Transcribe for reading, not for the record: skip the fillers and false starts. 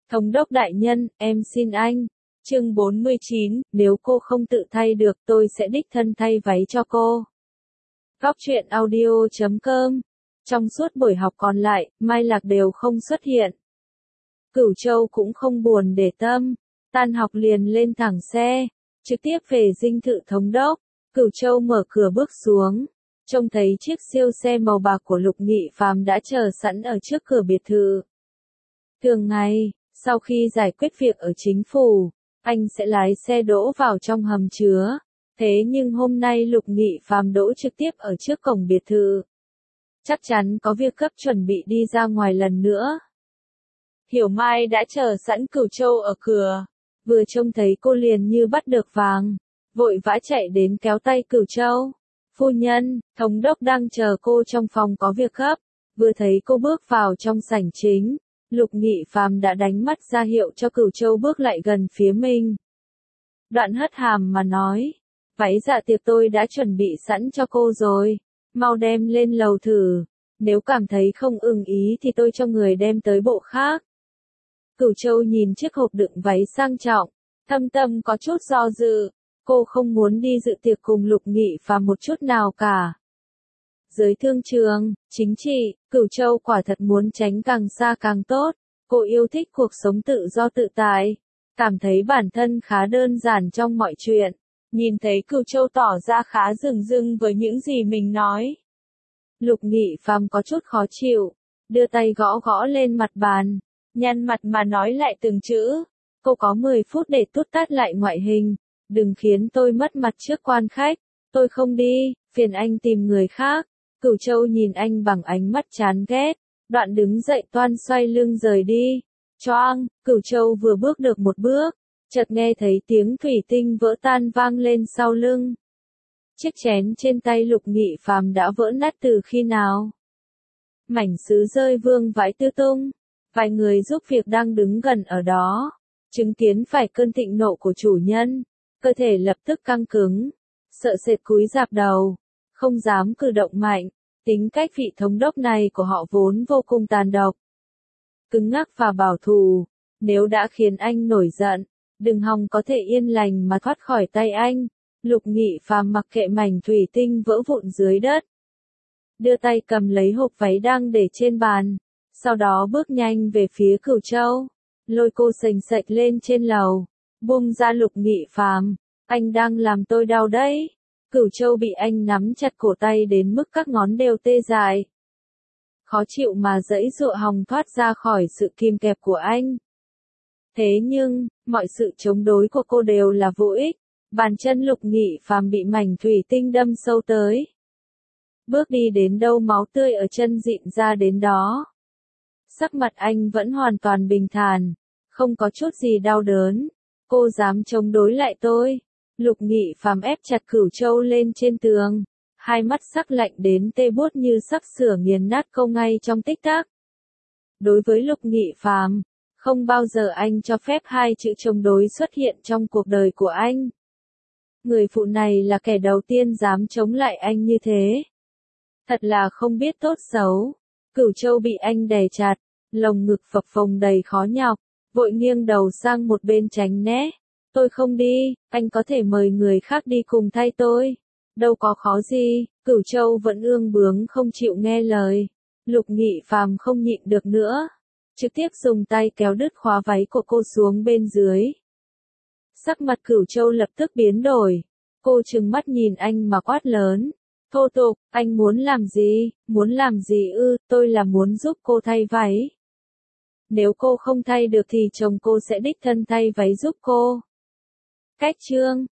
Thống đốc đại nhân, em xin anh. Chương 49, nếu cô không tự thay được tôi sẽ đích thân thay váy cho cô. Góc truyện audio.com. Trong suốt buổi học còn lại, Mai Lạc đều không xuất hiện. Cửu Châu cũng không buồn để tâm, tan học liền lên thẳng xe, trực tiếp về dinh thự thống đốc. Cửu Châu mở cửa bước xuống, trông thấy chiếc siêu xe màu bạc của Lục Nghị Phàm đã chờ sẵn ở trước cửa biệt thự. Thường ngày, sau khi giải quyết việc ở chính phủ, anh sẽ lái xe đỗ vào trong hầm chứa. Thế nhưng hôm nay Lục Nghị Phàm đỗ trực tiếp ở trước cổng biệt thự. Chắc chắn có việc gấp chuẩn bị đi ra ngoài lần nữa. Hiểu Mai đã chờ sẵn Cửu Châu ở cửa, vừa trông thấy cô liền như bắt được vàng, vội vã chạy đến kéo tay Cửu Châu. Phu nhân, thống đốc đang chờ cô trong phòng có việc gấp. Vừa thấy cô bước vào trong sảnh chính, Lục Nghị Phàm đã đánh mắt ra hiệu cho Cửu Châu bước lại gần phía mình. Đoạn hất hàm mà nói, váy dạ tiệc tôi đã chuẩn bị sẵn cho cô rồi, mau đem lên lầu thử, nếu cảm thấy không ưng ý thì tôi cho người đem tới bộ khác. Cửu Châu nhìn chiếc hộp đựng váy sang trọng, thâm tâm có chút do dự, cô không muốn đi dự tiệc cùng Lục Nghị Phàm một chút nào cả. Dưới thương trường, chính trị, Cửu Châu quả thật muốn tránh càng xa càng tốt, cô yêu thích cuộc sống tự do tự tại, cảm thấy bản thân khá đơn giản trong mọi chuyện. Nhìn thấy Cửu Châu tỏ ra khá dửng dưng với những gì mình nói. Lục Nghị Phàm có chút khó chịu, đưa tay gõ gõ lên mặt bàn, nhăn mặt mà nói lại từng chữ. Cô có 10 phút để tút tát lại ngoại hình, đừng khiến tôi mất mặt trước quan khách, tôi không đi, phiền anh tìm người khác. Cửu Châu nhìn anh bằng ánh mắt chán ghét, đoạn đứng dậy toan xoay lưng rời đi. Choang, Cửu Châu vừa bước được một bước, chợt nghe thấy tiếng thủy tinh vỡ tan vang lên sau lưng. Chiếc chén trên tay Lục Nghị Phàm đã vỡ nát từ khi nào? Mảnh sứ rơi vương vãi tứ tung, vài người giúp việc đang đứng gần ở đó, chứng kiến phải cơn thịnh nộ của chủ nhân, cơ thể lập tức căng cứng, sợ sệt cúi rạp đầu, không dám cử động mạnh. Tính cách vị thống đốc này của họ vốn vô cùng tàn độc, cứng ngắc và bảo thủ. Nếu đã khiến anh nổi giận, đừng hòng có thể yên lành mà thoát khỏi tay anh. Lục Nghị Phàm mặc kệ mảnh thủy tinh vỡ vụn dưới đất, đưa tay cầm lấy hộp váy đang để trên bàn, sau đó bước nhanh về phía Cửu Châu, lôi cô sềnh sệch lên trên lầu. Buông ra Lục Nghị Phàm, anh đang làm tôi đau đấy. Cửu Châu bị anh nắm chặt cổ tay đến mức các ngón đều tê dại. Khó chịu mà giãy giụa hòng thoát ra khỏi sự kìm kẹp của anh. Thế nhưng, mọi sự chống đối của cô đều là vô ích. Bàn chân Lục Nghị Phàm bị mảnh thủy tinh đâm sâu tới. Bước đi đến đâu máu tươi ở chân rịn ra đến đó. Sắc mặt anh vẫn hoàn toàn bình thản, không có chút gì đau đớn. Cô dám chống đối lại tôi? Lục Nghị Phàm ép chặt Cửu Châu lên trên tường, hai mắt sắc lạnh đến tê buốt như sắp sửa nghiền nát cô ngay trong tích tắc. Đối với Lục Nghị Phàm, không bao giờ anh cho phép hai chữ chống đối xuất hiện trong cuộc đời của anh. Người phụ này là kẻ đầu tiên dám chống lại anh như thế. Thật là không biết tốt xấu. Cửu Châu bị anh đè chặt, lồng ngực phập phồng đầy khó nhọc, vội nghiêng đầu sang một bên tránh né. Tôi không đi, anh có thể mời người khác đi cùng thay tôi. Đâu có khó gì. Cửu Châu vẫn ương bướng không chịu nghe lời. Lục Nghị Phàm không nhịn được nữa, trực tiếp dùng tay kéo đứt khóa váy của cô xuống bên dưới. Sắc mặt Cửu Châu lập tức biến đổi. Cô trừng mắt nhìn anh mà quát lớn. Thô tục, anh muốn làm gì? Muốn làm gì ư? Tôi là muốn giúp cô thay váy. Nếu cô không thay được thì chồng cô sẽ đích thân thay váy giúp cô. Cách chương